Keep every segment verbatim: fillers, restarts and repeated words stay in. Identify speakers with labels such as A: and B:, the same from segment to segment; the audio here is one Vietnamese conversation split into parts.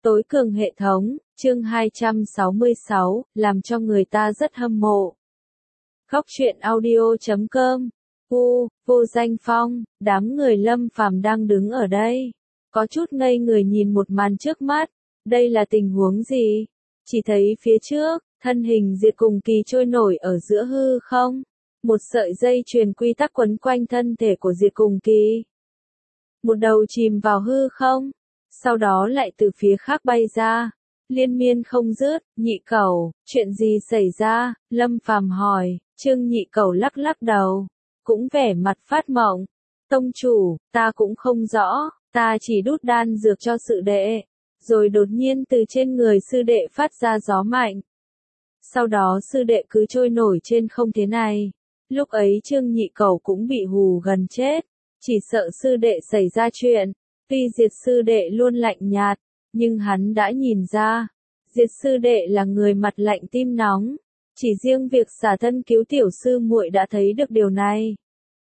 A: Tối cường hệ thống, chương hai trăm sáu mươi sáu, làm cho người ta rất hâm mộ. Góc truyện audio chấm com, u, vô danh phong, đám người Lâm Phàm đang đứng ở đây. Có chút ngây người nhìn một màn trước mắt, đây là tình huống gì? Chỉ thấy phía trước, thân hình Diệt Cùng Kỳ trôi nổi ở giữa hư không. Một sợi dây chuyền quy tắc quấn quanh thân thể của Diệt Cùng Kỳ. Một đầu chìm vào hư không, sau đó lại từ phía khác bay ra, liên miên không dứt. Nhị Cẩu, chuyện gì xảy ra? Lâm Phàm hỏi. Trương Nhị Cẩu lắc lắc đầu, cũng vẻ mặt phát mộng. Tông chủ, ta cũng không rõ, ta chỉ đút đan dược cho sư đệ, rồi đột nhiên từ trên người sư đệ phát ra gió mạnh. Sau đó sư đệ cứ trôi nổi trên không thế này. Lúc ấy Trương Nhị Cẩu cũng bị hù gần chết, chỉ sợ sư đệ xảy ra chuyện. Tuy Diệt sư đệ luôn lạnh nhạt, nhưng hắn đã nhìn ra, Diệt sư đệ là người mặt lạnh tim nóng. Chỉ riêng việc xả thân cứu tiểu sư muội đã thấy được điều này.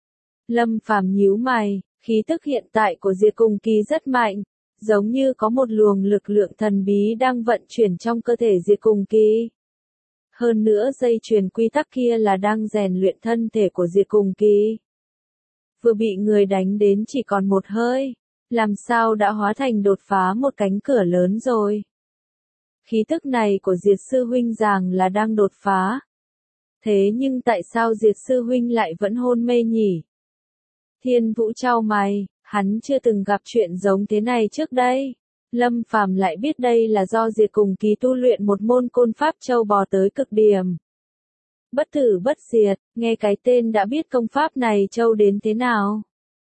A: Lâm Phàm nhíu mày, khí tức hiện tại của Diệt Cùng Kỳ rất mạnh, giống như có một luồng lực lượng thần bí đang vận chuyển trong cơ thể Diệt Cùng Kỳ. Hơn nữa dây chuyền quy tắc kia là đang rèn luyện thân thể của Diệt Cùng Kỳ. Vừa bị người đánh đến chỉ còn một hơi, làm sao đã hóa thành đột phá một cánh cửa lớn rồi. Khí tức này của Diệt sư huynh rằng là đang đột phá. Thế nhưng tại sao Diệt sư huynh lại vẫn hôn mê nhỉ? Thiên Vũ chau mày, hắn chưa từng gặp chuyện giống thế này trước đây. Lâm Phàm lại biết đây là do Diệt Cùng Kỳ tu luyện một môn côn pháp châu bò tới cực điểm. Bất tử bất diệt, nghe cái tên đã biết công pháp này châu đến thế nào.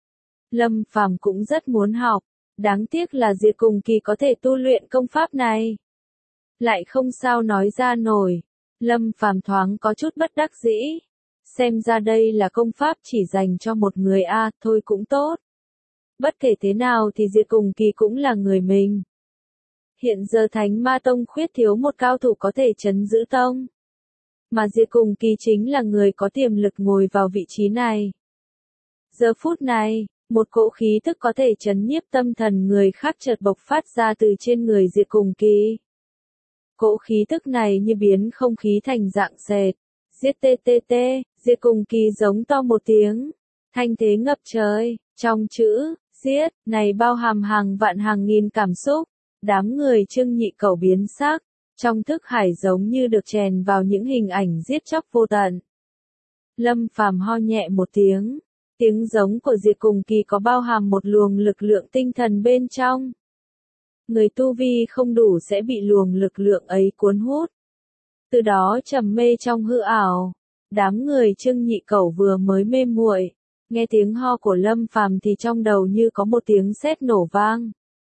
A: Lâm Phàm cũng rất muốn học, đáng tiếc là Diệt Cùng Kỳ có thể tu luyện công pháp này. Lại không sao nói ra nổi. Lâm Phàm thoáng có chút bất đắc dĩ. Xem ra đây là công pháp chỉ dành cho một người a, à, thôi cũng tốt. Bất kể thế nào thì Diệt Cùng Kỳ cũng là người mình. Hiện giờ Thánh Ma Tông khuyết thiếu một cao thủ có thể trấn giữ tông. Mà Diệt Cùng Kỳ chính là người có tiềm lực ngồi vào vị trí này. Giờ phút này, một cỗ khí tức có thể trấn nhiếp tâm thần người khác chợt bộc phát ra từ trên người Diệt Cùng Kỳ. Cỗ khí tức này như biến không khí thành dạng sệt. Giết tê tê tê, Diệt Cùng Kỳ giống to một tiếng. Thanh thế ngập trời, trong chữ, giết, này bao hàm hàng vạn hàng nghìn cảm xúc. Đám người Trương Nhị Cẩu biến sắc, trong thức hải giống như được chèn vào những hình ảnh giết chóc vô tận. Lâm Phàm ho nhẹ một tiếng. Tiếng giống của Diệt Cùng Kỳ có bao hàm một luồng lực lượng tinh thần bên trong. Người tu vi không đủ sẽ bị luồng lực lượng ấy cuốn hút. Từ đó trầm mê trong hư ảo. Đám người Trương Nhị Cẩu vừa mới mê muội, nghe tiếng ho của Lâm Phàm thì trong đầu như có một tiếng sét nổ vang.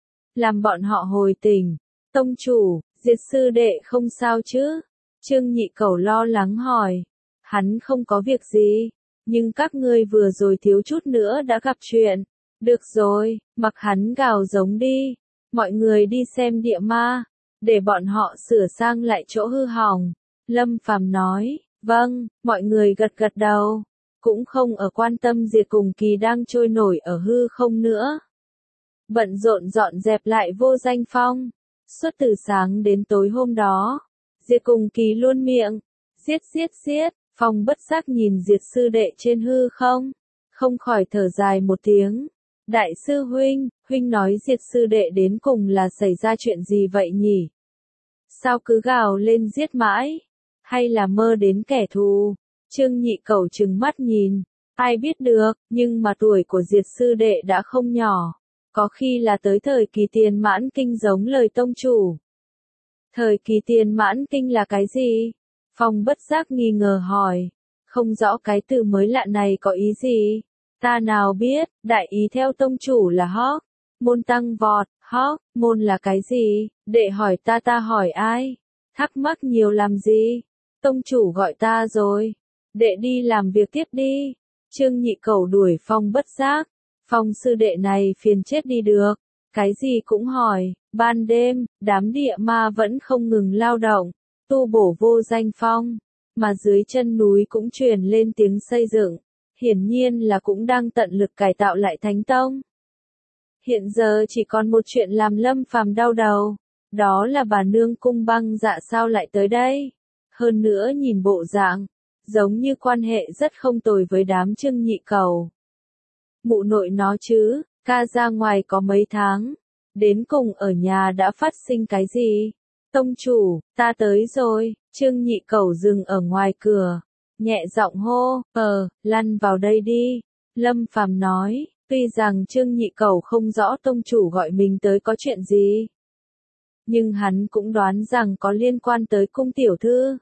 A: Làm bọn họ hồi tỉnh. Tông chủ, Diệt sư đệ không sao chứ? Trương Nhị Cẩu lo lắng hỏi. Hắn không có việc gì, nhưng các ngươi vừa rồi thiếu chút nữa đã gặp chuyện. Được rồi, mặc hắn gào giống đi. Mọi người đi xem địa ma, để bọn họ sửa sang lại chỗ hư hỏng. Lâm Phàm nói. Vâng, mọi người gật gật đầu. Cũng không ở quan tâm Diệt Cùng Kỳ đang trôi nổi ở hư không nữa. Bận rộn dọn dẹp lại vô danh phong. Suốt từ sáng đến tối hôm đó, Diệt Cùng Kỳ luôn miệng. Giết giết giết, Phong bất giác nhìn Diệt sư đệ trên hư không. Không khỏi thở dài một tiếng. Đại sư huynh, huynh nói Diệt sư đệ đến cùng là xảy ra chuyện gì vậy nhỉ? Sao cứ gào lên giết mãi? Hay là mơ đến kẻ thù? Trương Nhị Cẩu trừng mắt nhìn. Ai biết được, nhưng mà tuổi của Diệt sư đệ đã không nhỏ. Có khi là tới thời kỳ tiền mãn kinh giống lời tông chủ. Thời kỳ tiền mãn kinh là cái gì? Phong bất giác nghi ngờ hỏi. Không rõ cái từ mới lạ này có ý gì? Ta nào biết, đại ý theo tông chủ là hóc. Môn tăng vọt, hóc, môn là cái gì? Đệ hỏi ta ta hỏi ai? Thắc mắc nhiều làm gì? Tông chủ gọi ta rồi. Đệ đi làm việc tiếp đi. Trương Nhị Cẩu đuổi Phong bất giác. Phong sư đệ này phiền chết đi được. Cái gì cũng hỏi. Ban đêm, đám địa ma vẫn không ngừng lao động. Tu bổ vô danh phong. Mà dưới chân núi cũng truyền lên tiếng xây dựng. Hiển nhiên là cũng đang tận lực cải tạo lại Thánh Tông. Hiện giờ chỉ còn một chuyện làm Lâm Phàm đau đầu. Đó là bà nương Cung Băng Dạ sao lại tới đây? Hơn nữa nhìn bộ dạng, giống như quan hệ rất không tồi với đám Trương Nhị Cẩu. Mụ nội nó chứ, ca ra ngoài có mấy tháng, đến cùng ở nhà đã phát sinh cái gì? Tông chủ, ta tới rồi, Trương Nhị Cẩu dừng ở ngoài cửa, nhẹ giọng hô, ờ, lăn vào đây đi. Lâm Phàm nói, tuy rằng Trương Nhị Cẩu không rõ tông chủ gọi mình tới có chuyện gì, nhưng hắn cũng đoán rằng có liên quan tới cung tiểu thư.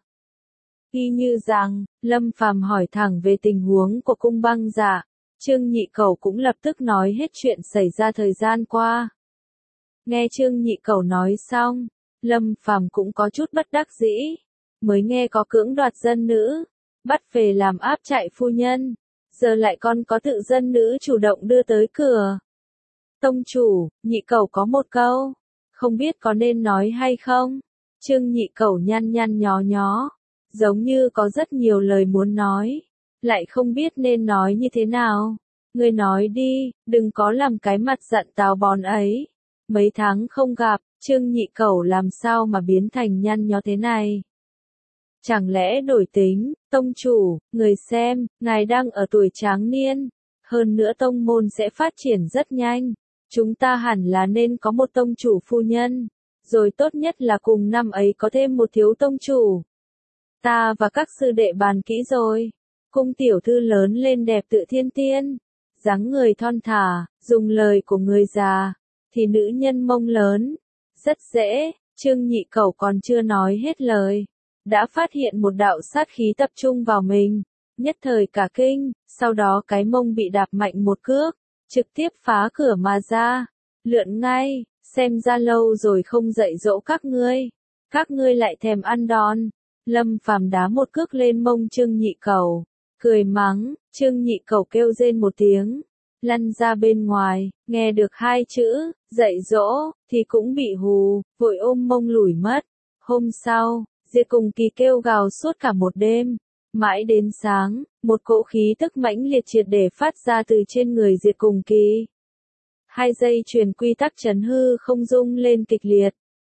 A: Y như rằng, Lâm Phàm hỏi thẳng về tình huống của Cung Băng Dạ, Trương Nhị Cẩu cũng lập tức nói hết chuyện xảy ra thời gian qua. Nghe Trương Nhị Cẩu nói xong, Lâm Phàm cũng có chút bất đắc dĩ, mới nghe có cưỡng đoạt dân nữ, bắt về làm áp trại phu nhân, giờ lại còn có tự dân nữ chủ động đưa tới cửa. Tông chủ, Nhị Cẩu có một câu, không biết có nên nói hay không? Trương Nhị Cẩu nhăn nhăn nhó nhó, giống như có rất nhiều lời muốn nói, lại không biết nên nói như thế nào. Ngươi nói đi, đừng có làm cái mặt giận táo bón ấy. Mấy tháng không gặp, Trương Nhị Cẩu làm sao mà biến thành nhăn nhó thế này? Chẳng lẽ đổi tính, tông chủ, người xem, ngài đang ở tuổi tráng niên, hơn nữa tông môn sẽ phát triển rất nhanh, chúng ta hẳn là nên có một tông chủ phu nhân, rồi tốt nhất là cùng năm ấy có thêm một thiếu tông chủ. Ta và các sư đệ bàn kỹ rồi, Cung tiểu thư lớn lên đẹp tự thiên tiên, dáng người thon thả, dùng lời của người già, thì nữ nhân mông lớn, rất dễ. Trương Nhị Cẩu còn chưa nói hết lời, đã phát hiện một đạo sát khí tập trung vào mình, nhất thời cả kinh, sau đó cái mông bị đạp mạnh một cước, trực tiếp phá cửa mà ra, lượn ngay, xem ra lâu rồi không dạy dỗ các ngươi, các ngươi lại thèm ăn đòn. Lâm Phàm đá một cước lên mông Trương Nhị Cẩu, cười mắng, Trương Nhị Cẩu kêu rên một tiếng, lăn ra bên ngoài, nghe được hai chữ, dạy dỗ, thì cũng bị hù, vội ôm mông lủi mất. Hôm sau, Diệp Cùng Kỳ kêu gào suốt cả một đêm, mãi đến sáng, một cỗ khí tức mãnh liệt triệt để phát ra từ trên người Diệp Cùng Kỳ. Hai dây chuyền quy tắc trấn hư không rung lên kịch liệt.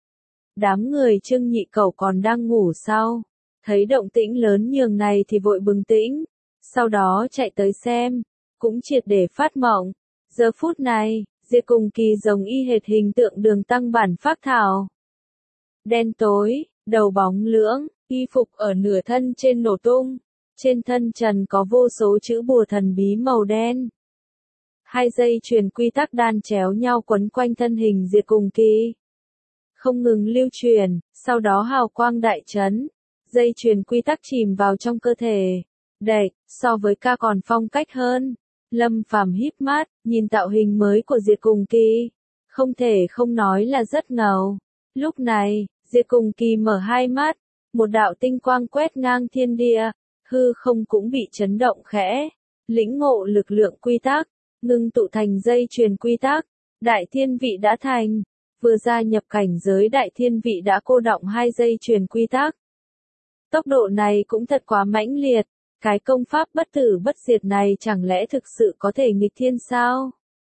A: Đám người Trương Nhị Cẩu còn đang ngủ sau, thấy động tĩnh lớn nhường này thì vội bừng tỉnh, sau đó chạy tới xem, cũng triệt để phát mộng. Giờ phút này, Diệp Cùng Kỳ giống y hệt hình tượng Đường Tăng bản phác thảo. Đen tối, đầu bóng lưỡng, y phục ở nửa thân trên nổ tung, trên thân trần có vô số chữ bùa thần bí màu đen. Hai dây chuyền quy tắc đan chéo nhau quấn quanh thân hình Diệp Cùng Kỳ, không ngừng lưu truyền, sau đó hào quang đại chấn, dây chuyền quy tắc chìm vào trong cơ thể. Đệch, so với ca còn phong cách hơn. Lâm Phàm híp mắt, nhìn tạo hình mới của Diệp Cùng Kỳ, không thể không nói là rất ngầu. Lúc này, Diệp Cùng Kỳ mở hai mắt, một đạo tinh quang quét ngang thiên địa, hư không cũng bị chấn động khẽ, lĩnh ngộ lực lượng quy tắc, ngưng tụ thành dây chuyền quy tắc, đại thiên vị đã thành, vừa gia nhập cảnh giới đại thiên vị đã cô đọng hai dây chuyền quy tắc. Tốc độ này cũng thật quá mãnh liệt, cái công pháp bất tử bất diệt này chẳng lẽ thực sự có thể nghịch thiên sao?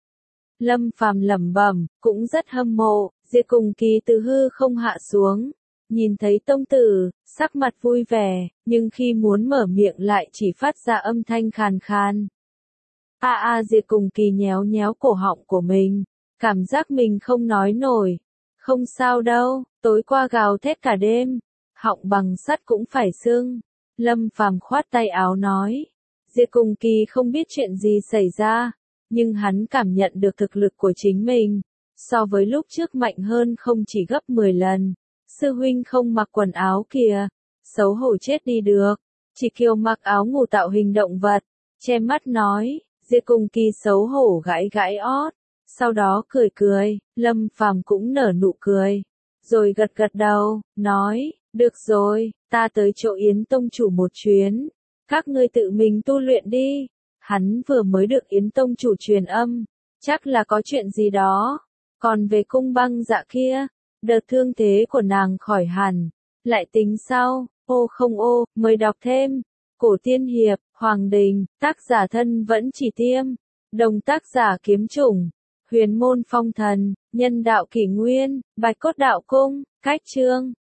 A: Lâm Phàm lẩm bẩm, cũng rất hâm mộ. Diệp Cùng Kỳ từ hư không hạ xuống, nhìn thấy tông tử, sắc mặt vui vẻ, nhưng khi muốn mở miệng lại chỉ phát ra âm thanh khàn khàn. A a Diệp Cùng Kỳ nhéo nhéo cổ họng của mình, cảm giác mình không nói nổi. Không sao đâu, tối qua gào thét cả đêm, họng bằng sắt cũng phải sưng. Lâm Phàm khoát tay áo nói. Diệp Cùng Kỳ không biết chuyện gì xảy ra, nhưng hắn cảm nhận được thực lực của chính mình, so với lúc trước mạnh hơn không chỉ gấp mười lần. Sư huynh không mặc quần áo kìa, xấu hổ chết đi được, chỉ kiều mặc áo ngủ tạo hình động vật, che mắt nói. Diệp Cùng Kỳ xấu hổ gãi gãi ót, sau đó cười cười, Lâm Phàm cũng nở nụ cười, rồi gật gật đầu, nói, được rồi, ta tới chỗ Yến Tông Chủ một chuyến, các ngươi tự mình tu luyện đi. Hắn vừa mới được Yến Tông Chủ truyền âm, chắc là có chuyện gì đó. Còn về Cung Băng Dạ kia, đợt thương thế của nàng khỏi hẳn, lại tính sau. Ô không ô, mời đọc thêm. Cổ Tiên Hiệp, Hoàng Đình, tác giả thân vẫn chỉ tiêm, đồng tác giả Kiếm Chủng, Huyền môn phong thần, nhân đạo kỷ nguyên, bạch cốt đạo cung, cách chương.